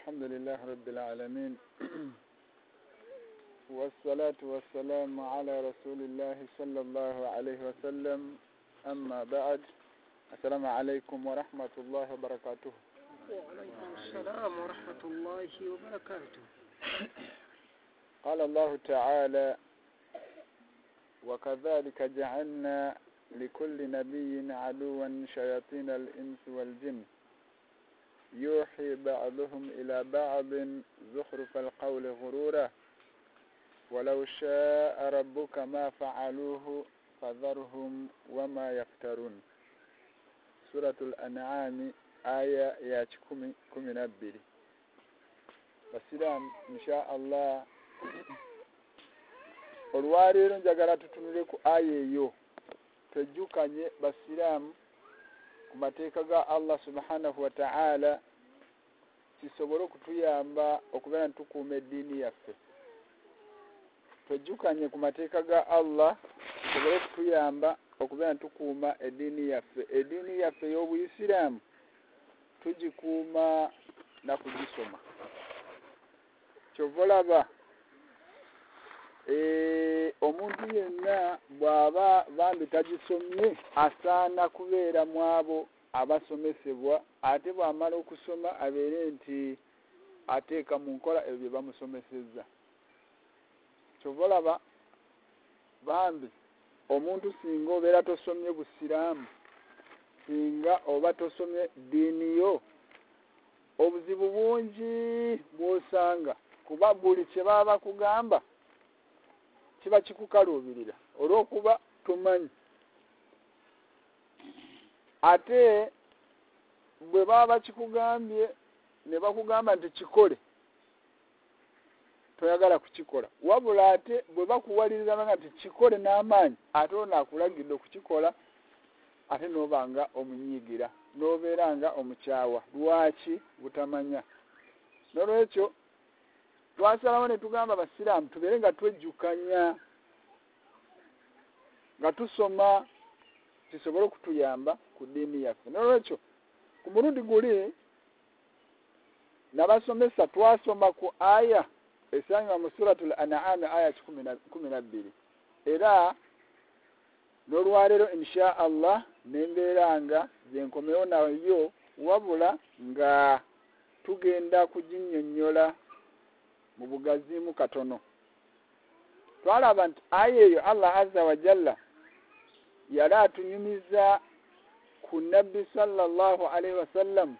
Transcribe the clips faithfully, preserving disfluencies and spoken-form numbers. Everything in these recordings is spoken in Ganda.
الحمد لله رب العالمين والصلاة والسلام على رسول الله صلى الله عليه وسلم أما بعد السلام عليكم ورحمة الله وبركاته. وعليكم السلام ورحمة الله وبركاته. قال الله تعالى وكذلك جعلنا لكل نبي عدوا شياطين الإنس والجن يوحي بعضهم إلى بعض زخرف القول غرورا ولو شاء ربك ما فعلوه فذرهم وما يفترون. سورة الأنعام آية يا كumi na bbiri. Basiramu insha Allah olwaleero njagala tutunule ku aya eyo tujjukanye basiramu ku mateeka ga Allah subhanahu wa ta'ala kisobole okutuyamba okubeera ntukuuma eddiini yaffe. Tujjukanye ku mateeka ga Allah kisobole okutuyamba okubeera ntukuuma eddiini yaffe. Eddiini yaffe y'Obuyisiraamu tugikuuma na kugisoma. Kyova olaba e omuntu yenna bw'aba bambi tagisomye asaana kubeera mu abo abasomesebwa, ate bw'amala okusoma abeere nti ateeka mu nkola ebyo bye bamusomesezza. Kyova olaba bambi omuntu singa obeera tosomye busiraamu, singa oba tosomye ddiini yo, obuzibu bungi bw'osanga, kuba buli kye baba bakugamba kiba kikukaluubirira olw'okuba tomanyi. Ate bwe baba bakikugambye ne bakugamba nti kikole, toyagala kukikola. Wabula ate bwe bakuwaliriza nga nti kikole n'amaanyi, ate ono akulagidde okukikola, ate n'oba nga omunyiigira, n'obeera nga omukyawa. Lwaki? Butamanya. N'olwekyo twasalawo ne tugamba abasiraamu tubeere nga twejjukanya, nga tusoma kisobole okutuyamba ku ddiini yaffe. N'olwekyo ku mulundi guli nabasomesa twasoma ku aya esangibwa mu suratul An'am aya kumi na bbiri, era n'olwaleero insha Allah nembeera nga byenkomewo nayo, wabula nga tugenda kuginnyonnyola mu bugazimu katono. Twalaba nti aya eyo Allah azza wa jalla yali atunyumiza ku nabbi sallallahu alaihi wasallam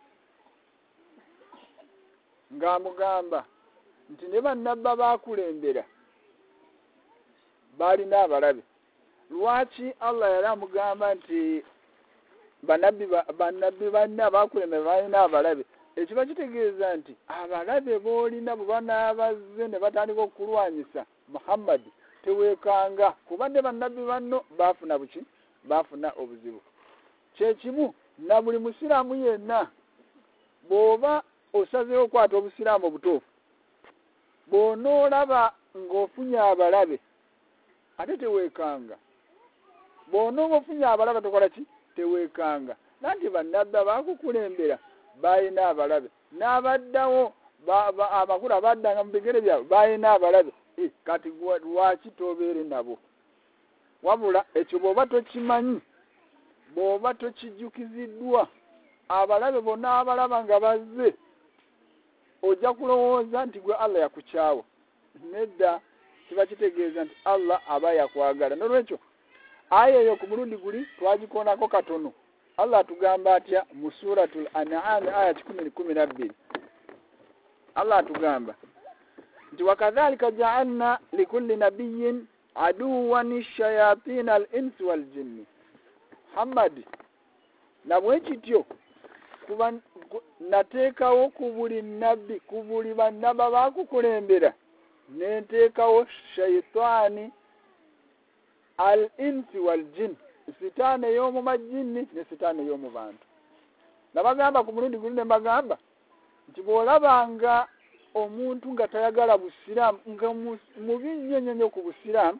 ng'amugamba nti ne bannabbi abaakulembera baalina abalabe. Lwaki Allah yali amugamba nti bannabbi bannabbi banne abaakulembera baalina abalabe? Ekiba kitegeeza nti abalabe boolina bwe banaabazze ne batandika okulwanyisa Muhammad teweekanga, kuba ne bannabbi banno baafuna buki? Baafuna obuzibu. Kyekimu na buli musiraamu yenna bw'oba osazeewo okwata obusiraamu obutuufu, bw'onoolaba ng'ofunye abalabe ate teweekanga. Bw'onooba ofunye abalabe tokola ki? Teweekanga. Nanti bannabbi abaakukulembera baalina abalabe, n'abaddawo amakulu abaddanga mu bigere byabwe baalina abalabe. E, kati lwaki tobeere nabo? Wabula ekyo bw'oba tokimanyi, bw'oba tokijjukiziddwa, abalabe bonna abalaba nga bazze ojja kulowooza nti gwe Allah yakukyawa. Nedda, kiba kitegeeza nti Allah aba yakwagala. N'olwekyo aya eyo ku mulundi guli twagikoonako katono. Allah atugamba atya mu suratul An'am aya kumi na bbiri? Allah atugamba nti wakadhalika ja'alna likulli nabiyyin aduwan shayatin al-insi wal jinni. Muhammad, na bwe kityo kuba nateekawo ku buli nabbi, ku buli bannabbi baakukulembera, ne nteekawo shayitaani al-insi wal jinni, sitaani ey'omu majjinni ne sitaani ey'omu bantu. Nabagamba ku mulundi guli ne mbagamba nti bw'olabanga omuntu nga tayagala busiraamu, nga mubi nnyo nnyo nnyo ku busiraamu,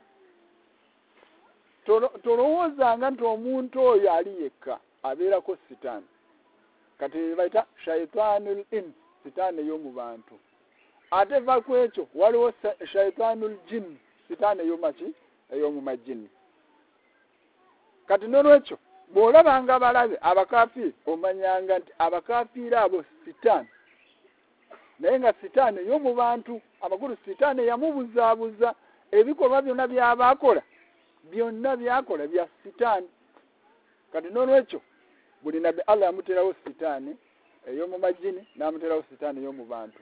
tolowoozanga nti omuntu oyo ali yekka, abeerako sitaani. Kati bayita shayitaanul ins, sitaani y'omu bantu ate va ku ekyo waliwo shaitanul jinn sitaani ey'omaki ey'omu majini kati n'olwekyo bw'olabanga abalabe abakafiiri omanyanga nti abakafiiri abo sitaani naye nga sitaani ey'omu bantu amakulu sitaani yamubuzaabuza ebikolwa byonna by'abaakola byonna byakola bya sitaani kati n'olwekyo buli nabbi Allah yamuterawo sitaani ey'omu majini n'amuterawo sitaani ey'omu bantu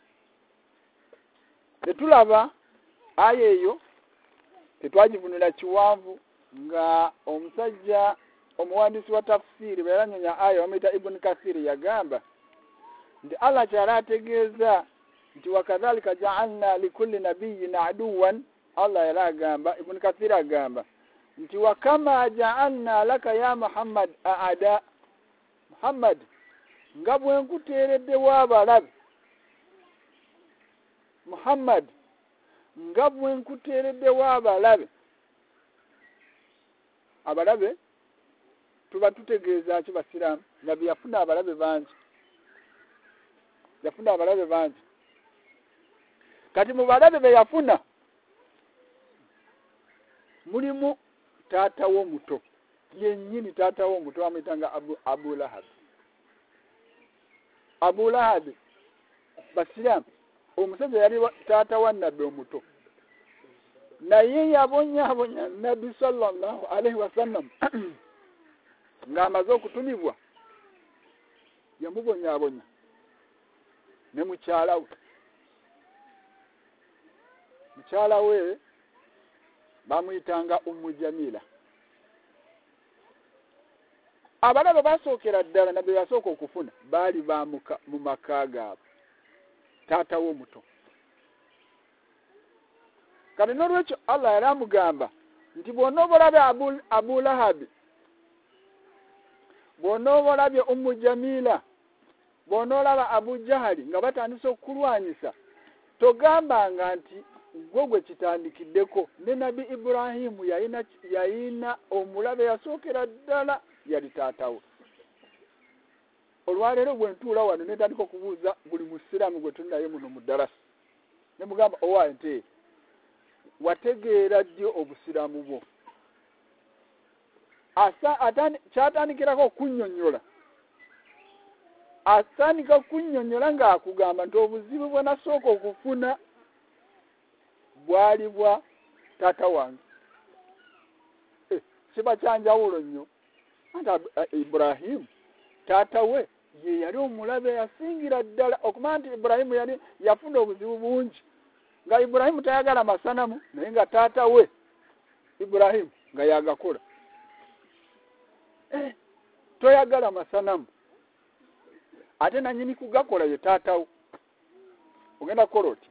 tetulaba aya eyo tetwagivunula kiwanvu nga omusajja omuwandiisi wa tafsiri bwe yaranyonya aya bamuyita Ibn Kathir yagamba nti Allah kyala ategeeza nti wakadhalika ja'alna likulli nabiyyin aduwan Allah yala agamba Ibn Kathir agamba nti wakama ja'alna laka ya Muhammad aada Muhammad nga bwe nkuteereddewo abalabe Muhammad nga bwe nkuteereddewo abalabe abalabe tuba tutegeeza ki basiraamu nabbi yafuna abalabe bangi yafuna abalabe bangi kati mu balabe be yafuna mulimu taatawo muto yennyini taatawo muto amuyitanga Abu, Abu Lahab Abu Lahab basiraamu omusajja yali taata wa nabbi omuto naye yabonyaabonya nabbi sallallahu alaihi wasallam ng'amaze okutumibwa yamubonyaabonya ne mukyala we mukyala we bamuyitanga Ummu Jamila abalabe basookera ddala nabbi yasooka okufuna baali bamuka mu maka gaabo taata wo muto kati n'olwekyo Allah yali amugamba nti bw'onoobalabye Abu, Abu Lahabi bw'onoobalabye Ummu Jamila bw'onoolaba Abu Jahali nga batandise okukulwanyisa togambanga nti gwe gwe kitandikiddeko ne Nabi Ibrahimu yayina yayina omulabe yasookera ddala yali taatawo olwaleero bwe ntuula wano ne ntandika okubuuza buli musiraamu gwe tuli naye muno mu ddarasa ne mugamba owa nte wategeera ddyo obusiraamu bwo asa atani kyatandikirako okunnyonnyola atandika okunnyonnyola ng'akugamba nti obuzibu bwe nasooka okufuna bwali bwa taata wange eh, kiba kyanjawulo nnyo anti Ibrahimu taata we ye yali omulabe yasingira ddala okumanya nti Ibrahimu yali yafuna obuzibu bungi nga Ibrahimu tayagala masanamu naye nga taata we Ibrahimu nga yagakola eh, toyagala masanamu ate nanyini kugakola ye taatawo ogenda kukola oti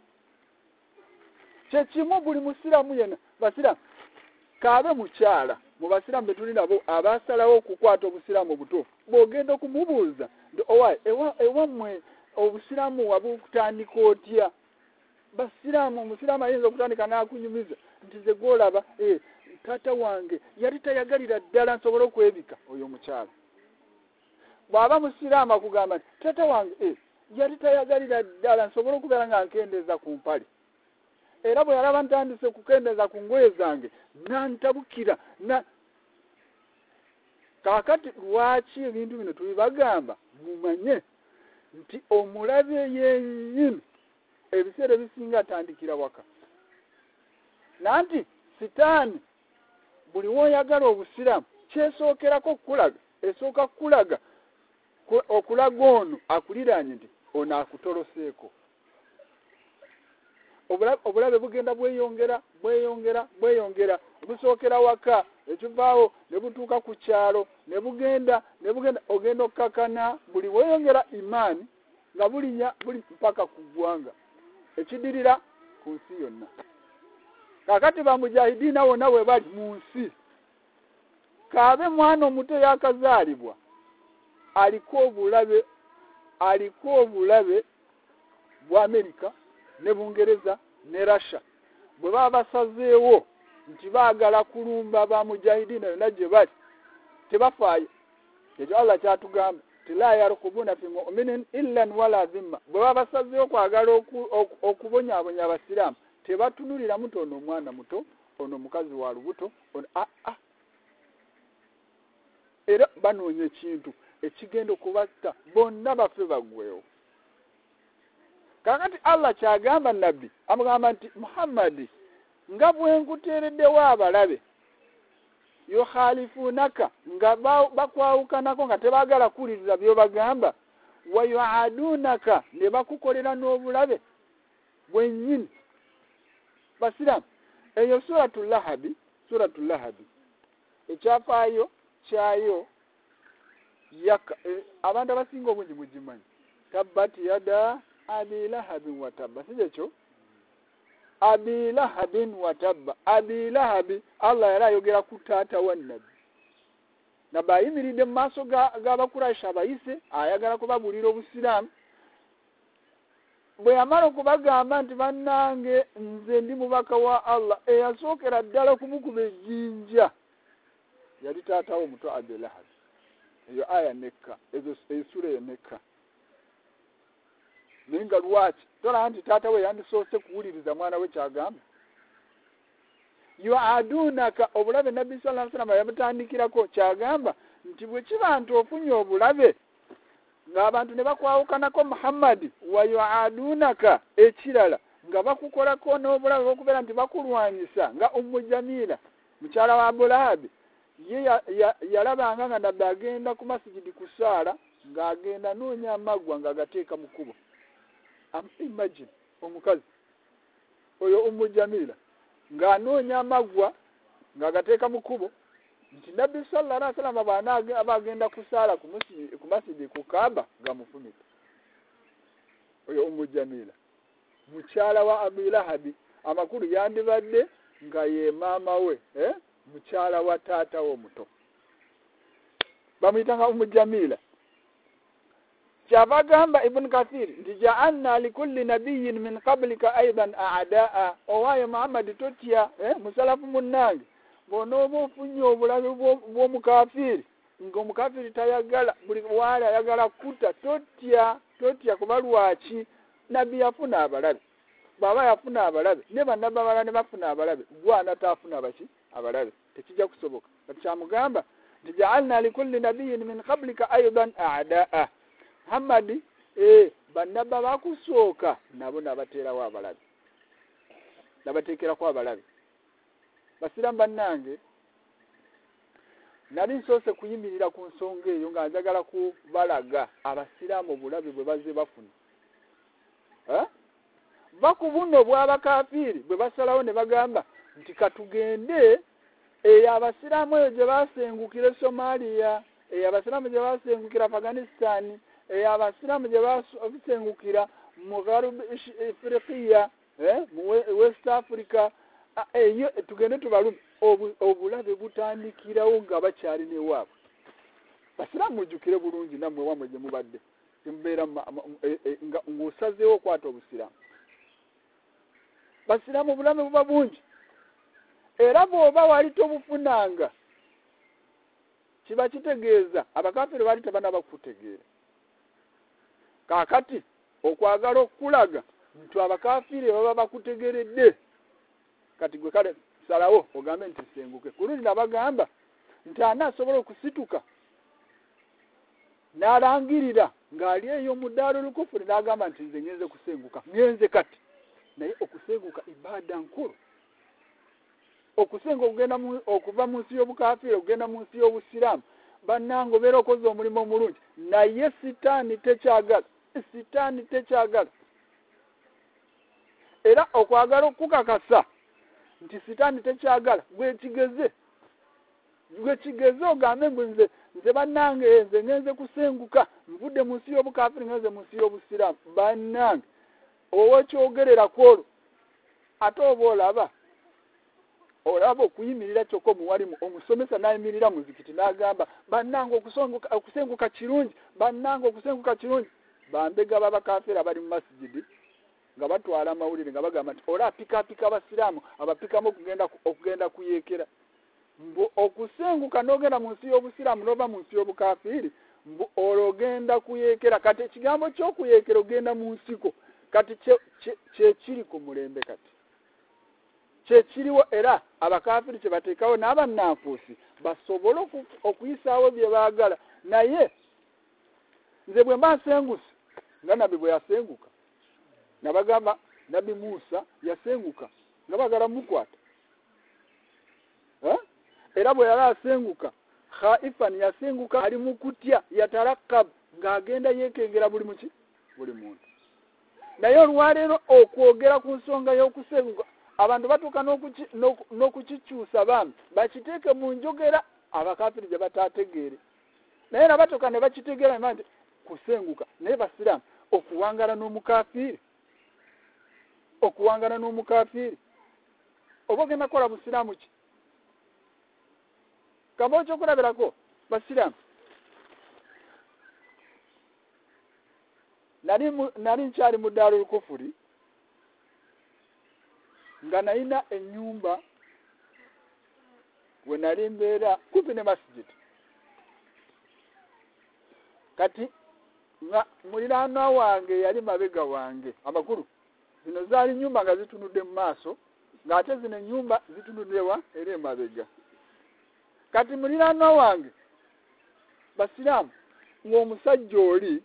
kyekimu buli musiramu yena basiramu kaabe mukyala mu basiramu betuli nabo abasalawo okukwata obusiramu obutuufu bw'ogenda okumubuuza nti owaye ewammwe obusiramu wabukutandika otya basiramu omusiramu ayinza okutandika n'akunyumiza nti ze gwolaba eh, taata wange yali tayagalira ddala nsobole okwebika oyo omukyala bw'aba musiraamu akugamba nti taata wange eh, yali tayagalira ddala nsobole okubeera nga nkendeeza ku mpale era bwe yalaba ntandise kukendeeza ku ngoye zange nantabukira na kaakati lwaki ebintu bino tubibagamba mumanye nti omulabe yennyini ebiseera ebisinga atandikira waka nanti sitaani buli woyagala obusiramu kyesookerako okulaga esooka kulaga okulaga ono akuliraanye nti ono akutoloseeko obulabe bugenda bweyongera bweyongera bweyongera busookera waka ekivaawo ne butuuka ku kyalo ne bugenda ne bugenda ogenda okukakana buli weyongera imaani nga bulinya buli mpaka ku ggwanga ekidirira ku nsi yonna kakati bamujahidiina wonna we bali mu nsi kaabe mwana omuto yakazaalibwa aliko obulabe aliko obulabe bwa Amerika ne Bungereza ne Russia bwe baba basazeewo nti baagala kulumba ba mujahidiina yonna gye bali tebafaayo ekyo Allah kyatugamba la yarkubuna fi mu'minin illa wala dhimma bwa basazeyo kwagala okubonya abonya abasiramu tebatunulira muto ono mwana muto ono mukazi wa lubuto ono a a era banoonya ekintu ekigenda okubatta bonna bafe bagwewo. Kakati Allah kyagamba nabbi amugamba nti Muhammad nga bwe nkuteereddewo abalabe yukhalifunaka nga bakwawukanako nga tebaagala kuwuliriza by'obagamba wa yuadunaka ne bakukolera n'obulabe bwennyini. Basiramu eyo suratul lahabi suratul lahabi ekyafaayo kyayo yaka e, abantu abasinga obungi mugimanyi tabbat yada abi lahabin wa tabba sikyo abi lahabin wa tabba abi lahabi Allah yali ayogera ku taata wa nabbi nabbi ayimiridde mu maaso g'abakurayisha abayise ayagala kubabuulira obusiraamu bwe yamala okubagamba nti bannange nze ndi mubaka wa Allah eyasookera ddala okumukuba ejjinja yali taatawo omuto abi lahabi. Eyo aya nekka ezo esura eyo nekka ninga lwaki tola nti taata we yandisoose kuwuliriza mwana we kyagamba yuadunaka obulabe nabbi sallallahu alaihi wasallam yabutandikirako kyagamba nti bwe kiba nti ofunye obulabe ng'abantu ne bakwawukanako Muhammad wa yuadunaka ekirala nga bakukolako n'obulabe bw'okubeera nti bakulwanyisa nga Ummu Jamila mukyala wa Abu Lahabi ye yalabanga ya, ya nga nabbi agenda ku masigidi kusaala ng'agenda noonya amaggwa ng'agateeka mu kkubo. Imagine omukazi oyo Ummu Jamila ng'anoonya amaggwa ng'agateeka mu kkubo nti nabbi sallallahu alaihi wasallam bw'anaga abagenda kusaala ku masigi ku Kaaba gamufumita. Oyo Ummu Jamila mukyala wa Abu Lahabi amakulu yandibadde nga ye maama we eh mukyala wa taata wo muto bamuyitanga Ummu Jamila. Kyabagamba Ibn Kathir nti ja'alna likulli nabiyyin min qablika aidan a'daa owaye Muhammad totya eh musalafu munnange bonoba ofunye obulabe bw'omukafiri ng'omukafiri tayagala buli wala ayagala kuta totya totya kuba lwaki nabbi yafuna abalabe baba yafuna abalabe ne bannabbi abalala ne bafuna abalabe gwana taafuna baki abalabe tekijja kusoboka. Kyamugamba nti ja'alna likulli nabiyyin min qablika aidan a'daa Muhammad eh bannabba bakusooka nabo nabateerawo abalabe nabateekerako abalabe. Basiramu bannange nali nsoose kuyimirira ku nsonga eyo nga njagala kubalaga abasiraamu obulabe bwe baze bafuna eh bakubuno bw'abakafiiri bwe basalawo ne bagamba nti katugende eyo abasiraamu eyo gye basengukira Somalia eyo abasiraamu gye basengukira Afghanistan eyo abasiraamu gye basengukira mu Gharb Afrika eh mu West Africa eyo tugende tubalume obulabe butandikirawo nga bakyali ne waabwe. Basiraamu mujjukire bulungi nammwe wamwe gye mubadde mbeera nga ng'osazeewo okwata obusiraamu. Basiraamu obulabe buba bungi era bw'oba wali tobufunanga kiba kitegeeza abakafiri bali tebanaba kutegeera. Kaakati okwagala okulaga nti abakafiri baba bakutegeredde kati gwe kale salawo ogambe nti senguke kulungi nabagamba nti anaasobola okusituka n'alangirira ng'ali eyo mu ddaala olukufuri n'agamba nti nze ngenze kusenguka ngenze kati naye okusenguka ibaada nkulu okusenga okugenda okuva mu nsi y'obukafiri okugenda mu nsi y'obusiraamu bannange obeera okoze omulimu omulungi naye sitaani tekyagala sitaani tekyagala era okwagala okukakasa nti sitaani tekyagala gwe kigeze gwe kigeze ogambe mbwe nze nze bannange nze ngenze kusenguka nvudde mu nsi y'obukafiri ngenze mu nsi y'obusiraamu bannange owekyogerera kwolwo ate oba olaba olaba okuyimirira kyokka omuwalimu omusomesa n'ayimirira mu zikiti n'agamba bannange okusenguka kirungi bannange okusenguka kirungi bambega babakafiri abali mu masigidi nga batwala amawulire nga bagamba nti ola apikaapika abasiraamu abapikamu okugenda okugenda kuyeekera mbu okusenguka n'ogenda mu nsi y'obusiraamu n'oba mu nsi y'obukafiri ologenda kuyekera kati ekigambo ky'okuyekera ogenda mu nsiko kati kye kiri ku mulembe kati kye kiriwo era abakafiri kye bateekawo n'abannanfuusi basobole okuyisaawo bye baagala naye nze bwe mba nsenguse nga nabbi bwe yasenguka nabagamba nabbi Musa yasenguka nga bagala mukwata era bwe yali asenguka khaifan yasenguka ali mu kutya yatarakab ng'agenda yeekengera buli muki buli muntu naye olwaleero okwogera ku nsonga y'okusenguka abantu batuuka n'okukikyusa bambi bakiteeke mu njogera abakafiri gye bataategeere naye nabatuuka ne bakitegeera nti kusenguka naye basiraamu okuwangala n'omukafiri okuwangala n'omukafiri oba ogenda kukola busiraamu ki kamba ekyokulabirako basiraamu nali nali nkyali mu Daarul Kufuri nga nalina ennyumba we nali mbeera kumpi ne masjid kati nga muliraanwa wange yali mabega wange amakulu zino zaali nnyumba nga zitunudde mu maaso ng'ate zino ennyumba zitunuddewa era emabega kati muliraanwa wange basiraamu ng'omusajja oli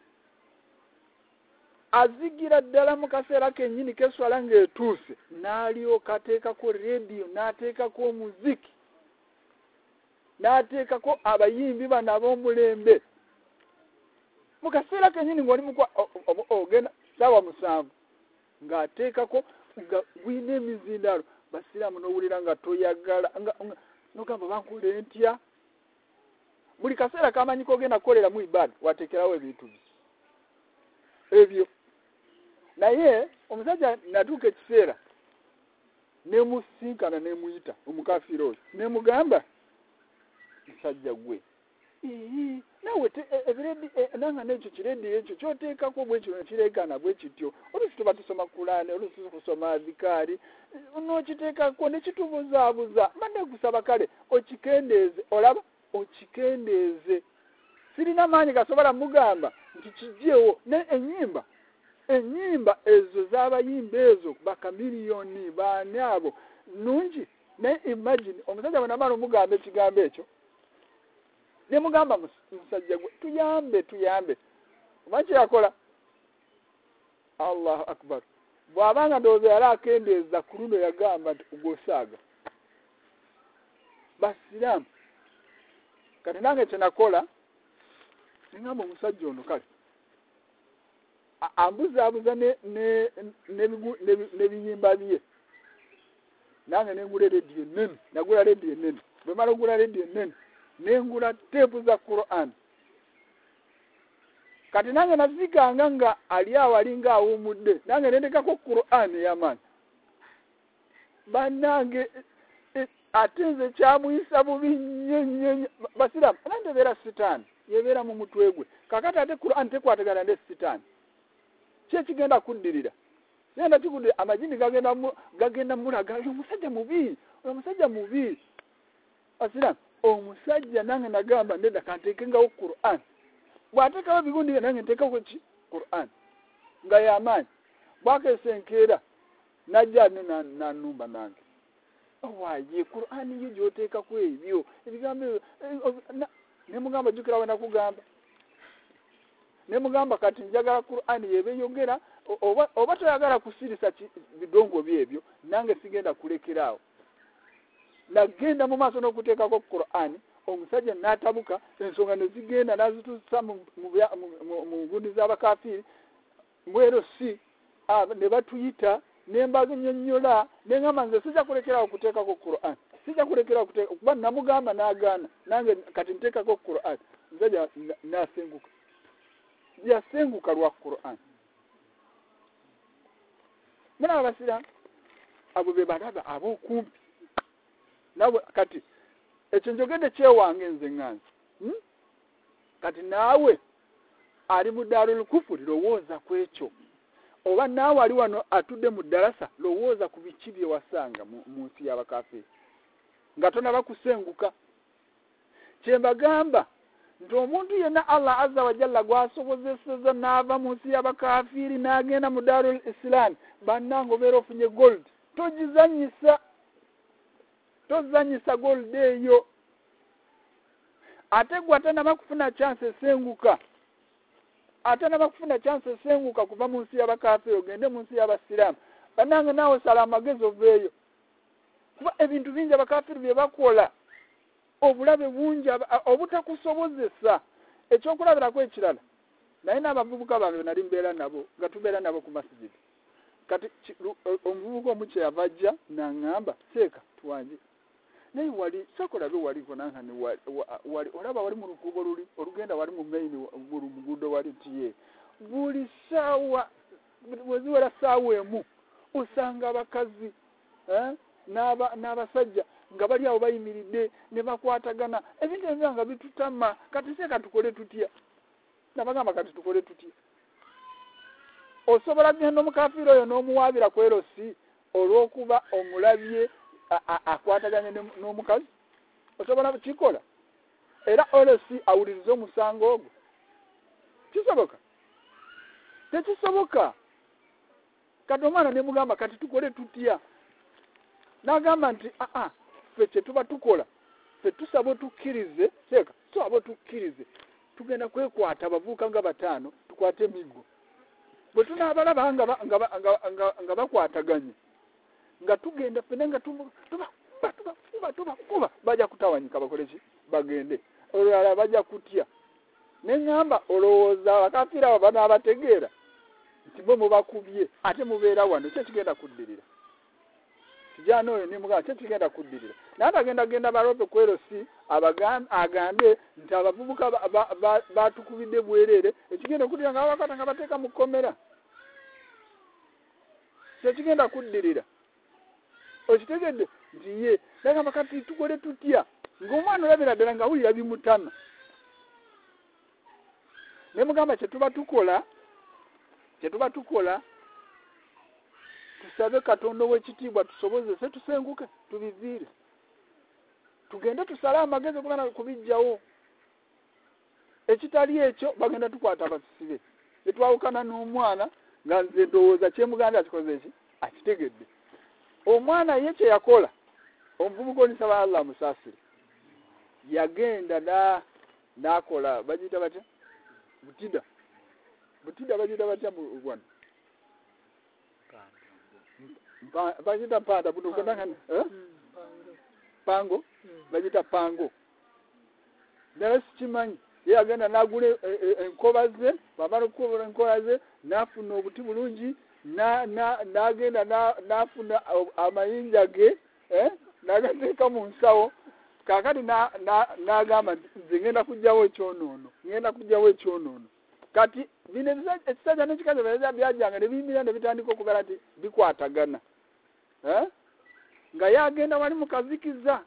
azigira ddala mu kaseera kennyini keswala ng'etuuse n'alyoka ateekako rediyo n'ateekako omuziki n'ateekako abayimbi bano ab'omulembe mu kaseera kennyini ng'oli mukwa ogenda saawa musanvu ng'ateekako nga gwina emizindalo basiraamu n'owulira nga toyagala nogamba bankole ntya buli kaseera kamanyi kogenda kukolera mu ibada wateekerawo ebintu ebyo naye omusajja natuuka ekiseera nemusinkana nemuyita omukafiri oyo nemugamba musajja gwe nawe ebiredi nanga nekyo kiredi ekyo kyoteekako bwekyo nekireekana bwekityo olusi tuba tusoma Kulaani olusi kusoma Zikaari n'okiteekako nekitubuzaabuza mbadde kusaba kale okikendeeze olaba okikendeeze sirina maanyi gasobola mugamba nti kijjeewo ne ennyimba ennyimba ezo z'abayimba ezo bakamiliyoni baani abo nungi ne imagine omusajja bwe namala omugamba ekigambo ekyo ne mugamba musajja gwe tuyambe tuyambe omanyi kyeyakola Allahu akbar bw'abanga ndowooza yali akendeeza ku luno yagamba nti ogwosaaga basiraamu kati nange kyenakola nengamba omusajja ono kale ambuzaabuza n'ebiyimba bye nange nengula rediyo nene nagula rediyo nene bwe mala ogula rediyo nene nengula teepu za Qur'an kati nange nazikanga nga ali awo alinga awummudde nange nendekako Qur'an ey'amaanyi bannange ate nze kyamuyisa bubi nnyo nnyo basiraamu ananti ebeera sitaani yebeera mu mutwe gwe kakati ate Qur'an tekwatagana ne sitaani ki ekigenda kuddirira genda kikuddira amajini gagenda gagenda mulaga oyo omusajja mubi oyo omusajja mubi basiraamu omusajja nange nagamba ndeda kanteekengawo Qur'an bw'ateekawo ebigundi nange nteekako ki Qur'an nga y'amaanyi bwakesenkeera najja ne nanumba nange owaye Qur'an yo gy'oteekako ebyo ebigambo ne mugamba jjukira we nakugamba ne mugamba kati njagala Qur'an yebe yogera oba oba toyagala kusirisa bidongo byebyo nange sigenda kulekeraawo nagenda mu maaso n'okuteekako Qur'an omusajja n'atabuka ensonga ne zigenda n'azituusa mu ngundi z'abakafiri mbwero si ne batuyita ne mbanyonnyola ne ngamba nze sijja kulekerawo okuteekako Qur'an sijja kulekerawo okuteeka kuba namugamba n'agaana nange kati nteekako Qur'an omusajja n'asenguka yasenguka lwa Qur'an muna abasiraamu abo be balaba ab'okumpi nawe kati ekyo njogedde kyewange nze ŋŋanzi hmm? kati naawe ali mu Daarul Kufuri lowooza ku ekyo oba naawe ali wano atudde mu ddarasa lowooza ku biki bye wasanga mu nsi y'abakafiri nga tonaba kusenguka kye mbagamba nti omuntu yenna Allah azza wa jalla gwasobozeseza n'ava mu nsi y'abakafiiri n'agenda mu Darul Islam bannange obeera ofunye gold togizanyisa tozanyisa gold eyo ate gwe ate naba kufuna chance esenguka ate naba kufuna chance esenguka kuva mu nsi y'abakafiiri ogende mu nsi y'abasiraamu bannange naawe sala amagezi oveeyo kuba ebintu bingi abakafiiri bye bakola obulabe bungi obutakusobozesa ekyokulabirako ekirala naye n'abavubuka bange nali mbeera nabo nga tubeera nabo ku masjidi kati omuvubuka omu kyeyava ajja n'aŋŋamba seeka tuwanje naye wali sakolabe waliko nankani wali olaba wali mu lukuubo luli olugenda wali mu maini mu luguudo wali tiye buli ssaawa weziwera ssaawa emu osanga abakazi n'abasajja nga bali awo bayimiridde ne bakwatagana ebintu ebyo nga bitutama kati seeka tukole tutya nabagamba kati tukole tutya osobola genda omukafiiri oyo n'omuwaabira ku erosi olw'okuba omulabye akwataganye n'omukazi osobola kikola era erosi awuliriza omusango ogwo kisoboka tekisoboka kati omwana ne mugamba kati tukole tutya n'agamba nti aa ffe kye tuba tukola ffe tusaba otukkirize teeka tusaba otukkirize tugenda kwekwata abavuuka nga bataano tukwate emiggo bwe tunaabalaba nga bakwataganye nga tugenda ffene nga tubakuba tubakuba bajja kutawanyika bakole ki bagende olulala bajja kutya ne ŋŋamba olowooza abakafiiri abo banaabategeera nti bo mubakubye ate mubeera wano kye kigenda kuddirira kijana oyo nimugamba kye kigenda kuddirira naye atagenda genda balope ku erosi agambe nti abavubuka batukubidde bwereere ekigenda kuddirira nga babakata nga bateeka mu kkomera kye kigenda kuddirira okitegedde nti ye nagamba kati tukole tutya ng'omwana olabira ddala nga wulira bimutama ne mugamba kye tuba tukola kye tuba tukola tusabe Katonda w'ekitiibwa tusobozese tusenguke tubiviire tugende tusale amagezi okugenda kubijjawo ekitali ekyo bagenda tukwata abasisibe etwawukana n'omwana nga nze ndowooza kyemuganda akikoze eki akitegedde omwana ye kye yakola omuvubuka onisaba Allah musaasire yagenda n'akola bagiyita batya butida butida bagiyita batya mu Rwanda bagita mpanda butukandangani pango bagita pango naye sikimanyi ye agenda n'agula enkoba ze bamala okukola enkoba ze n'afuna obuti bulungi n'agenda n'afuna amayinja ge n'agateeka mu nsawo kaakati n'agamba nze ngenda kujjawo ekyonoono ngenda kujjawo ekyonoono kati bino ekisajja n'ekikazi byajjanga ne biyimira ne bitandika okubeera nti bikwatagana nga yagenda wali mukazikiza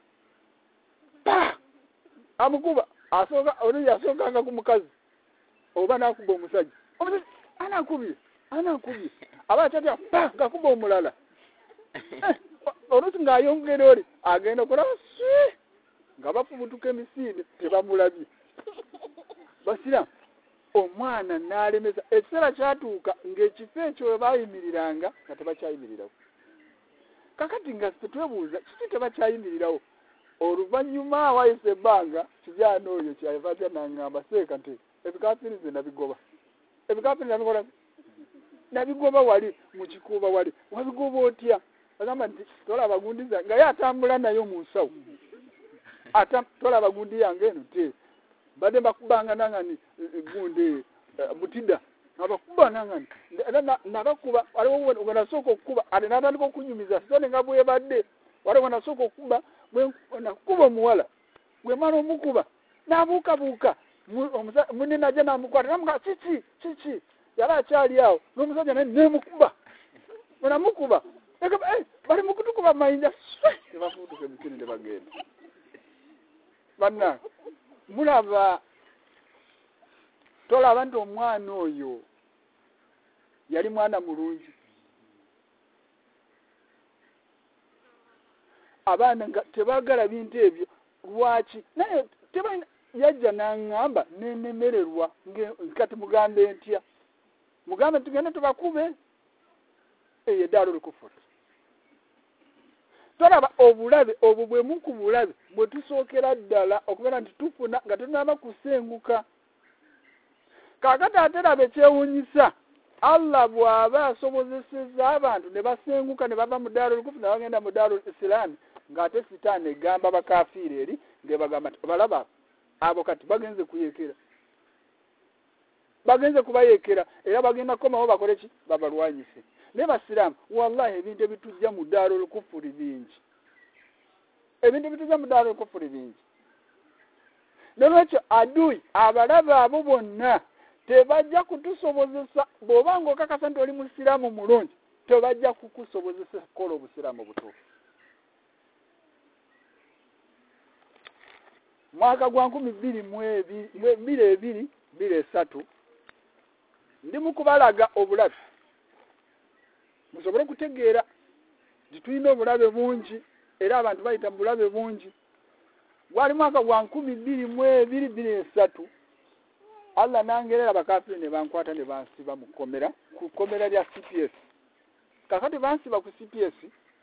amukuba asooka oli yasookanga ku mukazi oba n'akuba omusajja omusajja anakubye anakubye aba akyatya ngakuba omulala oluusi ng'ayongera oli agenda okulaba nga bafubutuka emisinde tebamulabye basiramu omwana n'alemeza ekiseera kyatuuka ng'ekifo ekyo we baayimiriranga nga tebakyayimirirawo kakati nga twebuuza kiki tebakyayimirirawo oluvannyuma wayise ebbanga kijana oyo kyava atya n'aŋŋamba seeka nti ebikafiiri ze nabigoba ebikafiiri nabikola nabigoba wali mu kikuuba wali wabigoba otya agamba nti tolaba gundi zange nga ye atambula nayo mu nsawo tolaba gundi yange eno te badde bakubanga nangani gundi butida abakuba nangani nabakuba waliwo wenasooka okukuba ate n'atandika okunyumiza sitone nga bwebadde waliwo wenasooka okukuba nakuba omuwala bwemala omukuba n'abuukabuuka munne najja n'amukwata namuga kiki kiki yali akyali awo n'omusajja naye nemukuba wenamukuba bali mu kutukuba mayinja tebafuutuka emisini ne bagenda bannange mulaba tolaba nti omwana oyo yali mwana mulungi abaana nga tebaagala bintu ebyo lwaki naye yajja n'aŋŋamba n'enemererwa kati mugambe ntya mugambe tugende tubakube eyo Daarul Kufur. Tolaba obulabe obwo bwe mu ku bulabe bwe tusookera ddala okubeera nti tufuna nga tunaba kusenguka. Kaakati ate laba ekyewuunyisa Allah bw'aba asobozesezza abantu ne basenguka ne bava mu Daarul Kufur ne bagenda mu Daarul Islam ng'ate sitaani egamba bakafiiri eri ng'ebagamba nti balaba abo kati bagenze kuyekera bagenze kubayekera era bagenda komawo bakole ki babalwanyise. Ne basiraamu wallahi ebintu ebitujja mu Daarul Kufur bingi ebintu ebitujja mu Daarul Kufur bingi. Nolwekyo adui abalabe abo bonna tebajja kutusobozesa bw'oba ng'okakasa nti oli musiraamu mulungi tebajja kukusobozesa kukola obusiraamu obutuufu. Mwaka gwa nkumi bbiri mu ebiri bbiri esatu ndi mu kubalaga obulabe musobole kutegeera nti tulina obulabe bungi era abantu bayita mu bulabe bungi. Gwali mwaka gwa nkumi bbiri mu ebiri bbiri esatu Allah nangerera abakafiri ne bankwata ne bansiba mu kkomera ku kkomera lya C P S. Kakati bansiba ku C P S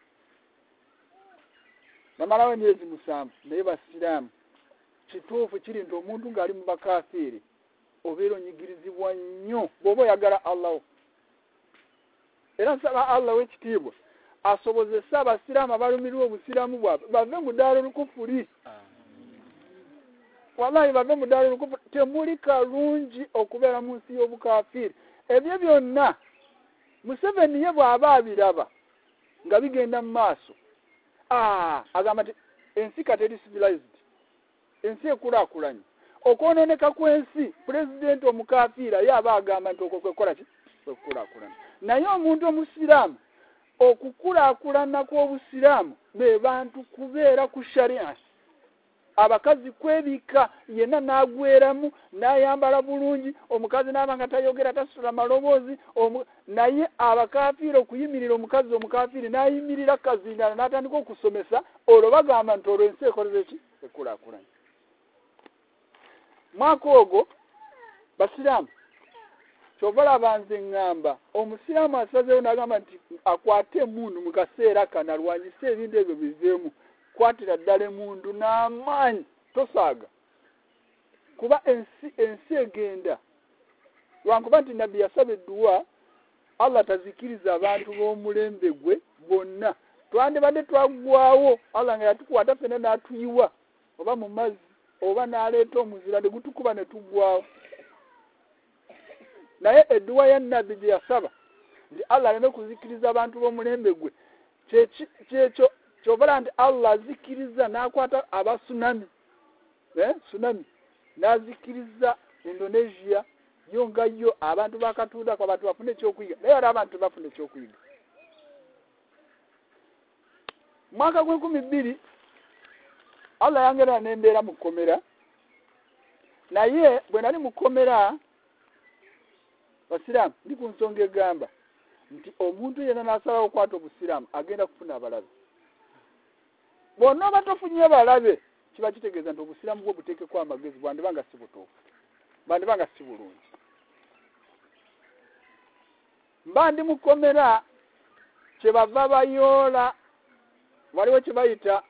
bamalawo emyezi musanvu naye basiraamu kituufu kiri nti omuntu ng'ali mu bakafiri obeera onyigirizibwa nnyo bw'oba oyagala Allah. Era nsaba Allah w'ekitiibwa asobozese abasiraamu abalumirwa obusiraamu bwabwe bave mu Daarul Kufuri. Wallahi bave mu Daarul Kufuri. Temuli kalungi okubeera mu nsi y'obukafiri. Ebyo byonna Museveni ye bw'aba abiraba nga bigenda mu maaso ah agamba nti ensi kati eri civilized ensi ekulaakulanye okwonooneka kw'ensi pulezidenti omukafiira ye aba agamba nti okwo kwekola ki kwekulaakulana. Naye omuntu omusiraamu okukulaakulana kw'obusiraamu be bantu kubeera ku sharia abakazi kwebika yenna n'agweramu n'ayambala bulungi omukazi n'aba nga tayogera tasula maloboozi naye abakafiiri okuyimirira omukazi omukafiiri n'ayimirira kazindala n'atandika okusomesa olwo bagamba nti olwo ensi ekoleze ki ekulaakulanye. Mwaka ogwo basiraamu kyova laba nze ŋŋamba omusiraamu asazeewo n'agamba nti akwate emundu mu kaseera kano alwanyise ebintu ebyo biveemu kwatira ddala emundu n'amaanyi tosaaga kuba ensi ensi egenda lwankuba nti nabbi yasaba edduwa Allah tazikiriza abantu b'omulembe gwe bonna twandibadde twaggwawo Allah nga yatukwata ffenna n'atuyiwa oba mu mazzi oba n'aleeta omuzira ne gutukuba ne tuggwawo. Naye edduwa ya nabbi gye yasaba nti Allah aleme kuzikiriza abantu b'omulembe gwe kyekyo kyobala nti Allah azikiriza n'akwata aba tsunami eh tsunami n'azikiriza Indonesia yo nga yo abantu bakatunda kwa abantu bafune ekyokuyiga naye era abantu bafune ekyokuyiga. Mwaka gw'enkumi bbiri Allah yangera n'embeera mu kkomera naye bwe nali mu kkomera basiraamu ndi ku nsonga egamba nti omuntu yenna n'asalawo okwata obusiraamu agenda kufuna abalabe. Bw'onna oba tofunye balabe kiba kitegeeza nti obusiraamu bwo buteekeko amagezi bwandibanga si butuufu bwandibanga si bulungi. Mba ndi mu kkomera kyebava bayoola waliwo kye bayita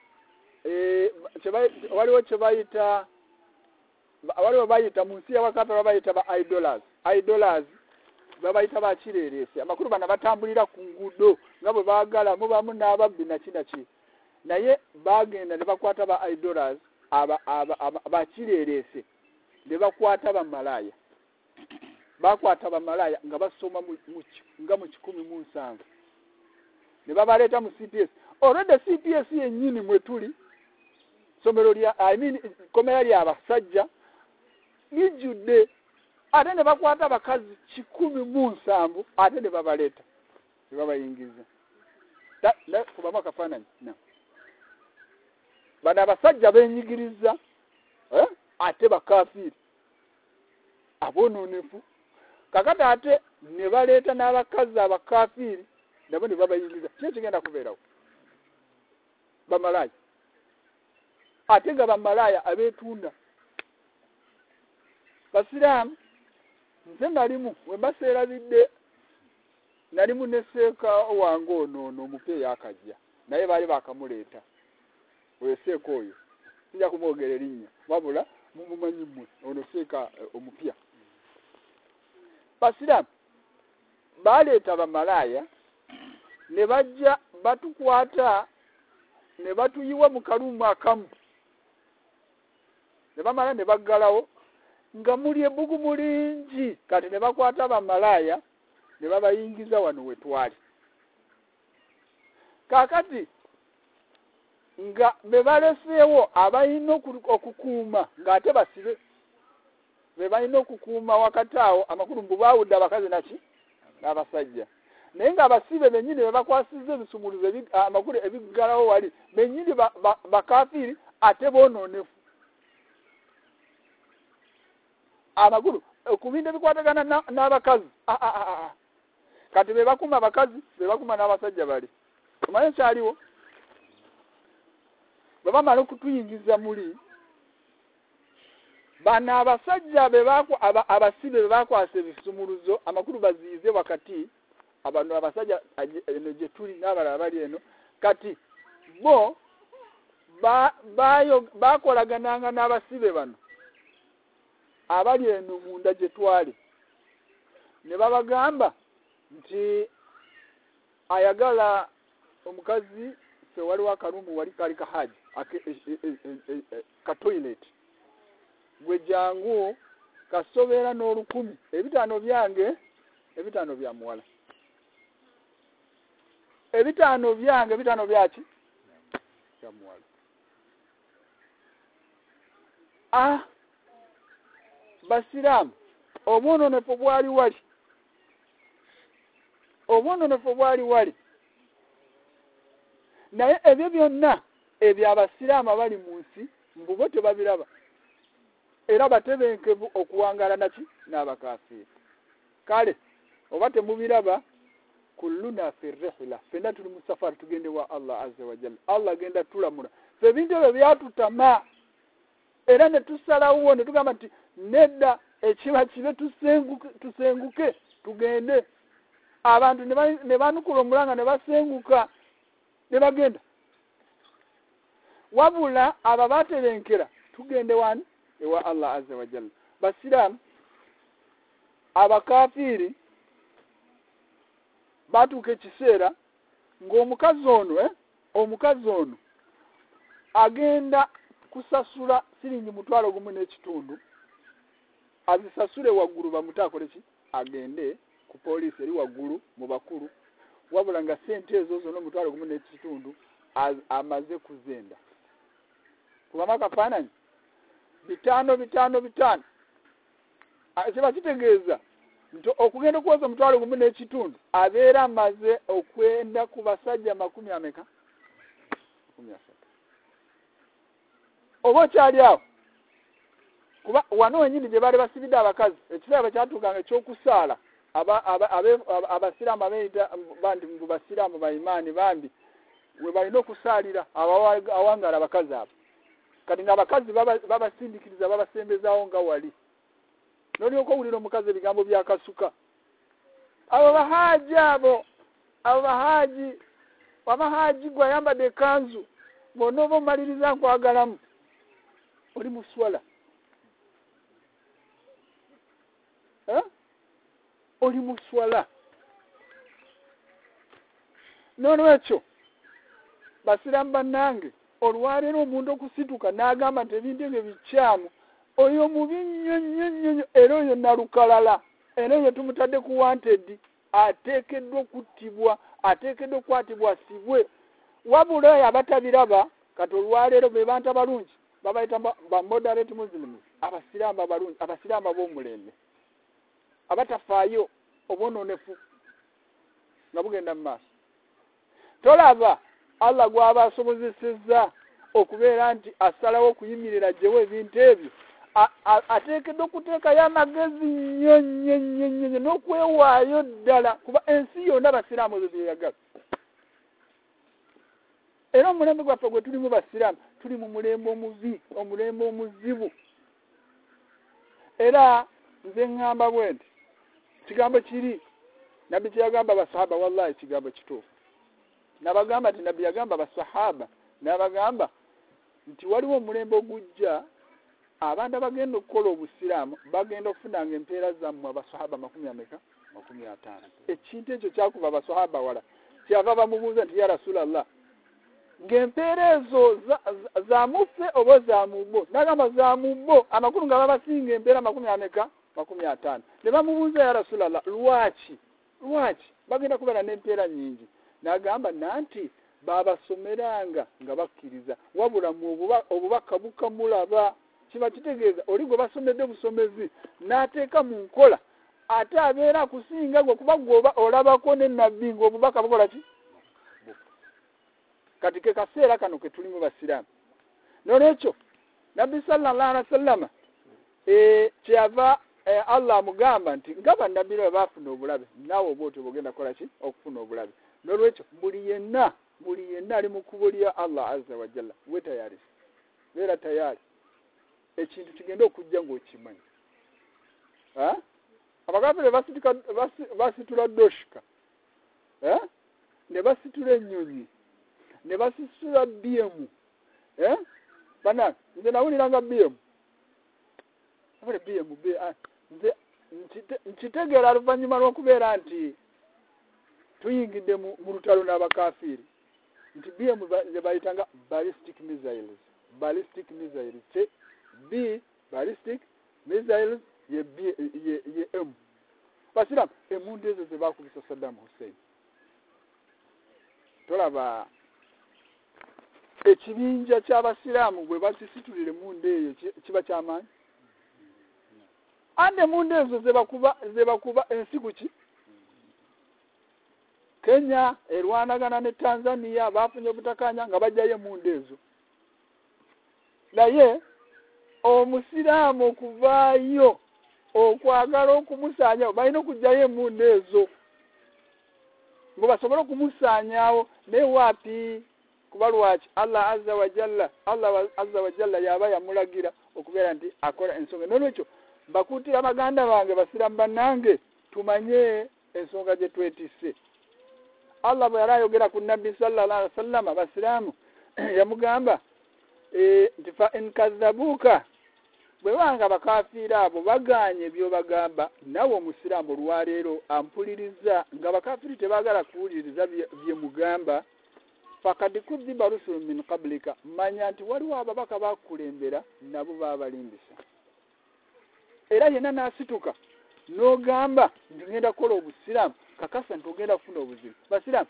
waliwo kye bayita waliwo bayita mu nsi y'abakafiri bayita ba idolers idolers babayita bakireerese amakulu bana batambulira ku nguudo nga bwe baagala mubamu n'ababbi nakinaki naye bagenda ne bakwata ba idolers bakireerese ne bakwata bamalaaya bakwata bamalaaya nga basoma nga mu kikumi mu nsanvu ne babaleeta mu C P S. Already C P S yennyini mwe tuli somero lya I mean komera lya abasajja lijjudde ate ne bakwata abakazi kikumi mu nsanvu ate ne babaleeta ne babayingiza kubamu akafaananyi na bano abasajja beenyigiriza eh? ate bakafiiri abonoonefu kakati ate ne baleeta n'abakazi abakafiiri nabo ne babayingiza kye kigenda kubeerawo bamalaaya ate nga bamalaaya abeetunda basiraamu nze nalimu we baseerabidde nalimu neseeka wange ono ono omupya yakajja naye baali bakamuleeta weseeka oyo sijja kumwogera erinnya wabula mumumanyi mmwe ono seeka omupya basiraamu baleeta bamalaaya ne bajja batukwata ne batuyiwa mu kalumu akamu ne bamala ne baggalawo nga muli ebbugumu lingi kati ne bakwata bamalaaya ne babayingiza wano we twali kaakati nga be baleseewo abalina okukuuma ng'ate basibe be balina okukuuma wakati awo amakulu mbu baawudde abakazi naki n'abasajja naye ng'abasibe bennyini be bakwasizza ebisumuluzo amakulu ebiggalawo wali bennyini bakafiiri ate boonoonefu amakulu ku bintu ebikwatagana n'abakazi kati be bakuma abakazi be bakuma n'abasajja bali omanyi kyaliwo bwe bamala okutuyingiza muli bano abasajja abasibe be bakwasa ebisumuluzo amakulu baziyize wakati abantu abasajja eno gye tuli n'abalala bali eno kati bo bakolagananga n'abasibe bano abali eno munda gye twali ne babagamba nti ayagala omukazi fe waliwo akalumu wali kali kahaji ka toilet gwe jangu kasobeera n'olukumi ebitaano byange ebitaano bya muwala ebitaano byange ebitaano byaki bya muwala ah basiraamu obwononefu bwali wali obwononefu bwali wali naye ebyo byonna ebyo abasiraamu abali mu nsi mbubo tebabiraba era batebenkevu okuwangala naki n'abakafiiri kale oba temubiraba kulluna fi rihla fenna tuli mu safari tugende wa Allah azza wa jalla Allah genda tulamula fe ebintu ebyo byatutama era ne tusalawo ne tugamba nti nedda ekiba kibe tusenguke tusenguke tugende abantu ne banukula omulanga ne basenguka ne bagenda wabula aba baterenkera tugende wani ewa Allah azza wa jalla basiraamu abakafiiri batuuka ekiseera ng'omukazi ono eh omukazi ono agenda kusasula siringi mutwalo gumu n'ekitundu azisasule waggulu bamutakole ki agende ku poliisi eri waggulu mu bakulu wabula nga sente ezo zonna mutwalo gumu n'ekitundu amaze kuzenda kubamu akafaananyi bitaano bitaano bitaano kiba kitegeeza nti okugenda okwoza omutwalo gumu n'ekitundu abeera amaze okwenda ku basajja makumi ameka makumi asatu oba okyali awo kuba wano wenyini gye baali basibidde abakazi ekiseera bwe kyatuukanga ekyokusaala abasiraamu abeeyita bandi mu basiraamu baimaani bambi we balina okusaalira awangaala abakazi abo kati ng'abakazi babasindikiriza babasembezaawo nga wali n'olyoka owulira omukazi ebigambo byakasuka abo bahaaji abo abo bahaaji wamahaaji gwe ayambadde ekanzu bw'onooba omaliriza nkwagalamu oli muswala eh? oli muswala noolwekyo basiraamu bannange olwaleero omuntu okusituka n'agamba nti ebintu ebyo bikyamu oyo mubi nnyo nnyo nnyo era oyo nalukalala era oyo tumutadde ku wanted ateekeddwa okuttibwa ateekeddwa okukwatibwa asibwe wabula oyo abatabiraba kati olwaleero be bantu abalungi babayita ba moderate muslims abasiraamu abalungi abasiraamu ab'omulembe abatafaayo obwononefu nga bugenda mu maaso tolaba Allah gwaba asobozesezza okubeera nti asalawo okuyimirira gyewo ebintu ebyo ateekeddwa okuteekayo amagezi nnyo nnyo nnyo nnyo n'okwewaayo ddala kuba ensi yonna abasiraamu ebyo byeyagala era omulembe gwaffe gwe tulimu basiraamu tuli mu mulembe omubi omulembe omuzibu era nze ngamba bwenti kigambo kiri nabbi kyagamba basahaba wallahi kigambo kituufu nabagamba ati nabbi yagamba basahaba nabagamba nti waliwo omulembe ogujja abantu abagenda okukola obusiraamu bagenda okufunanga empeera zammwe abasahaba makumi ameka makumi ataano ekintu ekyo kyakuba abasahaba wala kyava bamubuuza nti ya rasulallah ng'empeera ezo za muffe oba za mubbo nagamba za mubbo amakulu nga babasinga empeera makumi ameka makumi ataano ne bamubuuza ya rasulallah lwaki lwaki bagenda kubeera n'empeera nnyingi n'agamba nanti babasomeranga nga bakkiriza wabula mu obubaka bukamulaba kiba kitegeeza oli gwe basomedde busomezi n'ateeka mu nkola ate abeera kusinga gwe kuba gwoba olabako ne nabbi ng'obubaka bukola ki kati ke kaseera kano ke tulimu basiraamu n'olwekyo nabbi sallallahu alaihi wasallama e kyava e, Allah amugamba nti nga bannabbi bwe baafuna obulabe naawe oba otyo bwogenda kukola ki okufuna obulabe n'olwekyo buli yenna buli yenna ali mu kkubo lya Allah azza wa jalla we tayari beera tayari ekintu kigenda okujja ng'okimanyi abakafiri basitula doshika ne basitula ennyonyi ne basitula biyemu bana nze nawuliranga biyemu abale biyemu nze nkitegeera luvannyuma lw'okubeera nti tuyingidde mu lutalo n'abakafiri nti biyemu ze bayitanga ballistic missiles ballistic missiles te B ballistic missiles ye B ye, ye M basiramu emundu ezo ze bakubisa Saddam Hussein tolaba ekibinja ky'abasiraamu bwe basisitulire mundu eyo kiba kyamaanyi ande mundu ezo ze bakuba ze bakuba ensiku ki Kenya erwanagana ne Tanzania bafunye obutakanya nga bajjayo mundu ezo naye omusiraamu okuvaayo okwagala okumusaanyawo balina okujjayo emundu ezo ngo basobole okumusaanyawo naye waapi kuba lwaki Allah azza wa jalla Allah azza wa jalla yaba yamulagira okubeera nti akola ensonga n'olwekyo mbakuutira baganda bange basiraamu bannange tumanye ensonga gye twetisse Allah bwe yali ayogera ku nabbi sallallahu alaihi wasallam abasiraamu yamugamba nti fa in kazzabuka bwe wanga bakafiira abo baganye byo bagamba nawe omusiraamu olwaleero ampuliriza nga bakafiri tebaagala kuwuliriza bye mugamba fakad kudhiba rusulu min qablika manya nti waliwo ababaka bakulembera nabo babalimbisa era yenna n'asituka n'ogamba nti ngenda kukola obusiraamu kakasa nti ogenda kufuna obuzibu basiraamu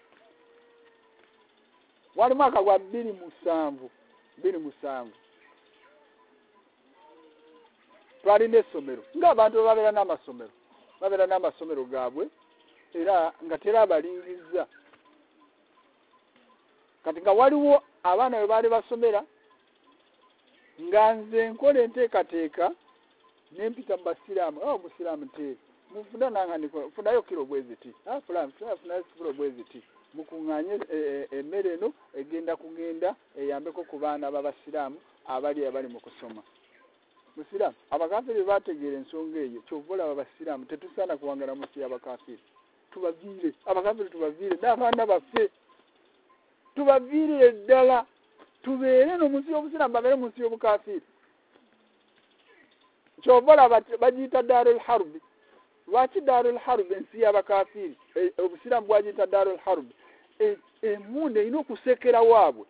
wali mwaka gwa bbiri musanvu bbiri musanvu twalina essomero ng'abantu babeera n'amasomero babeera n'amasomero gaabwe era nga tera abalingiza kati nga waliwo abaana bwe baali basomera nga nze nkola enteekateeka nempita mu basiraamu awo omusiraamu te mufuna nanga funayo kiro bweziti fulani funayo kiro bweziti mukuŋŋaanye emmere eno egenda kugenda eyambeko ku baana b'abasiraamu abali abali mu kusoma musiraamu abakafiri bategeera ensonga eyo kyova olaba abasiraamu tetusaana kuwangala mu kya abakafiri tubaviire abakafiri tubaviire n'abaana baffe tubaviirire ddala tubeere no munsi y'obusiraamu babeere munsi y'obukafiri kyova olaba bagiyita daarul harbi lwaki daarul harbi ensi y'abakafiri obusiraamu bwagiyita daarul harbi emundu erina okusekera waabwe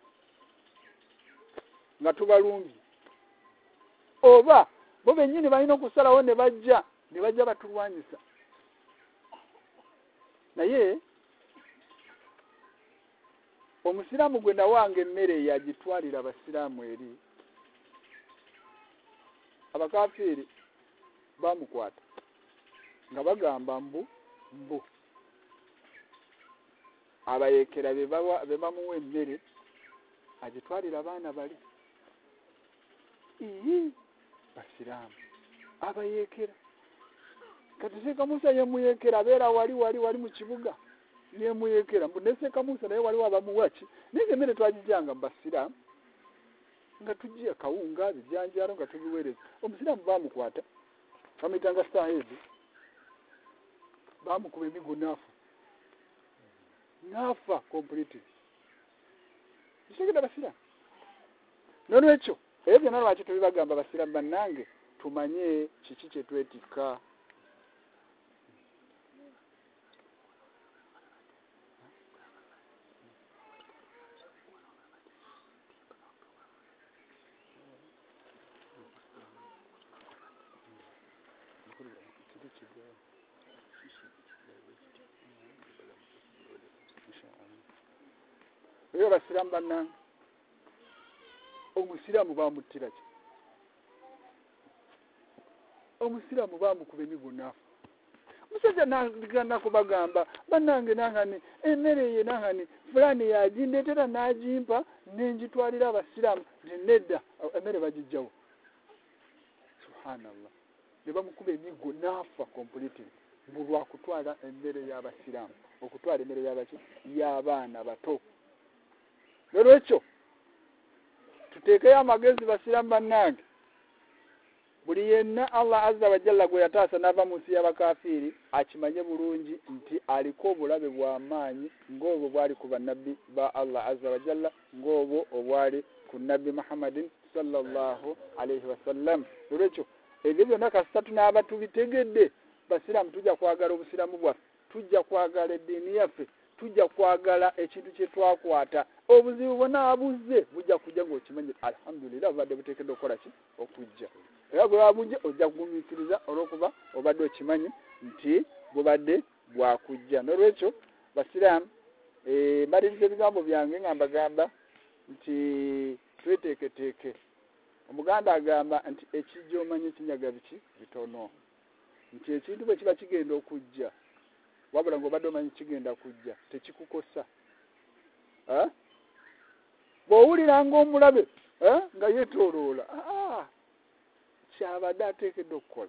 nga tubalungi oba bo bennyini balina okusalawo ne bajja ne bajja batulwanyisa naye omusiraamu gwe nawanga emmere yagitwalira abasiraamu eri abakafiri bamukwata nga bagamba mbu mbu abayekera be bamuwa emmere agitwalira abaana bali ii basiraamu abayekera kati Seeka Musa yemuyekera abeera wali wali wali mu kibuga yemuyekera mbu ne Seeka Musa naye waliwo abamuwaki naye emmere twagijjanga mu basiraamu nga tujja kawunga bijanjalo nga tubiweereza omusiraamu baamukwata bamitanga stahidi bamukuba emigo nafa nafa completely kisogeda basira nolwekyo ebyo byonna lwaki tubibagamba basiramu bannange tumanye kiki kye twetikka eyo basiramu bannange omusiramu bamuttira ki omusiramu bamukuba emigo nafa musajja nagenda kubagamba bannange nangani emmere ye nangani fulani yagindeetera n'agimpa nenjitwalira abasiramu nti nedda emmere bagijjawo subhanallah ne bamukuba emigo nafa completely bulwa kutwala emmere y'abasiramu okutwala emmere y'abaki y'abaana bato lwekyo tuteekeyo amagezi basiramu bannange buli yenna Allah azza wa jalla gwe yataasa n'ava mu nsi y'abakafiiri akimanye bulungi nti aliko obulabe bw'amaanyi ng'obwo bwali ku bannabbi ba Allah azza wa jalla ng'obwo obwali ku nabbi Muhammadin sallallahu alayhi wa sallam lwekyo ebyo byonna kasita tunaaba tubitegedde basiramu tujja kwagala obusiramu bwaffe tujja kwagala eddiini yaffe tujja kwagala ekintu kye twakwata obuzibu bwonna abuzze bujja kujja ng'okimanye alhamdulillah obadde buteekeddwa okukola ki okujja era bwe wabujja ojja kugumiikiriza olw'okuba obadde okimanyi nti bubadde bwakujja n'olwekyo basiraamu mbaliriza ebigambo byange nga mbagamba nti tweteeketeeke omuganda agamba nti ekijja omanyi kinyaga biki bitono nti ekintu bwe kiba kigenda okujja wabula ng'obadde omanyi kigenda kujja tekikukosa bw'owulira ng'omulabe nga yeetooloola kyabadde ateekeddwa okukola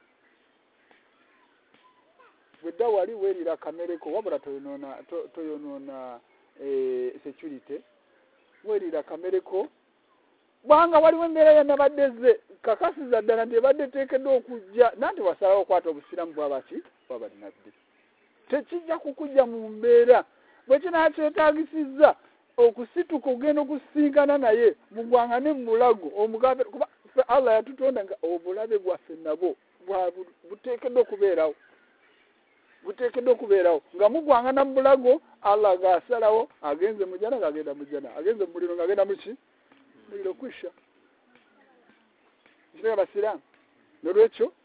bwedda wali weerira kamereko wabula toyonoona toyonoona security weerira kamereko bwanga waliwo embeera yannabadde ze kakasiza ddala nti ebadde eteekeddwa okujja nanti wasalawo okwata obusiramu bwabaki bwabannabbi tekijja kukujja mu mbeera bwe kinaakyetaagisizza okusituka ogenda okusinkana naye mugwanga ne mulago omugabe kuba Allah yatutonda nga obulabe bwaffe nabo buteekeddwa okubeerawo buteekeddwa okubeerawo nga mugwanga na mulago Allah gaasalawo agenze mujana ngagenda mujana agenze muliro ngagenda muki muliro kwisha kiraba basiramu nolwekyo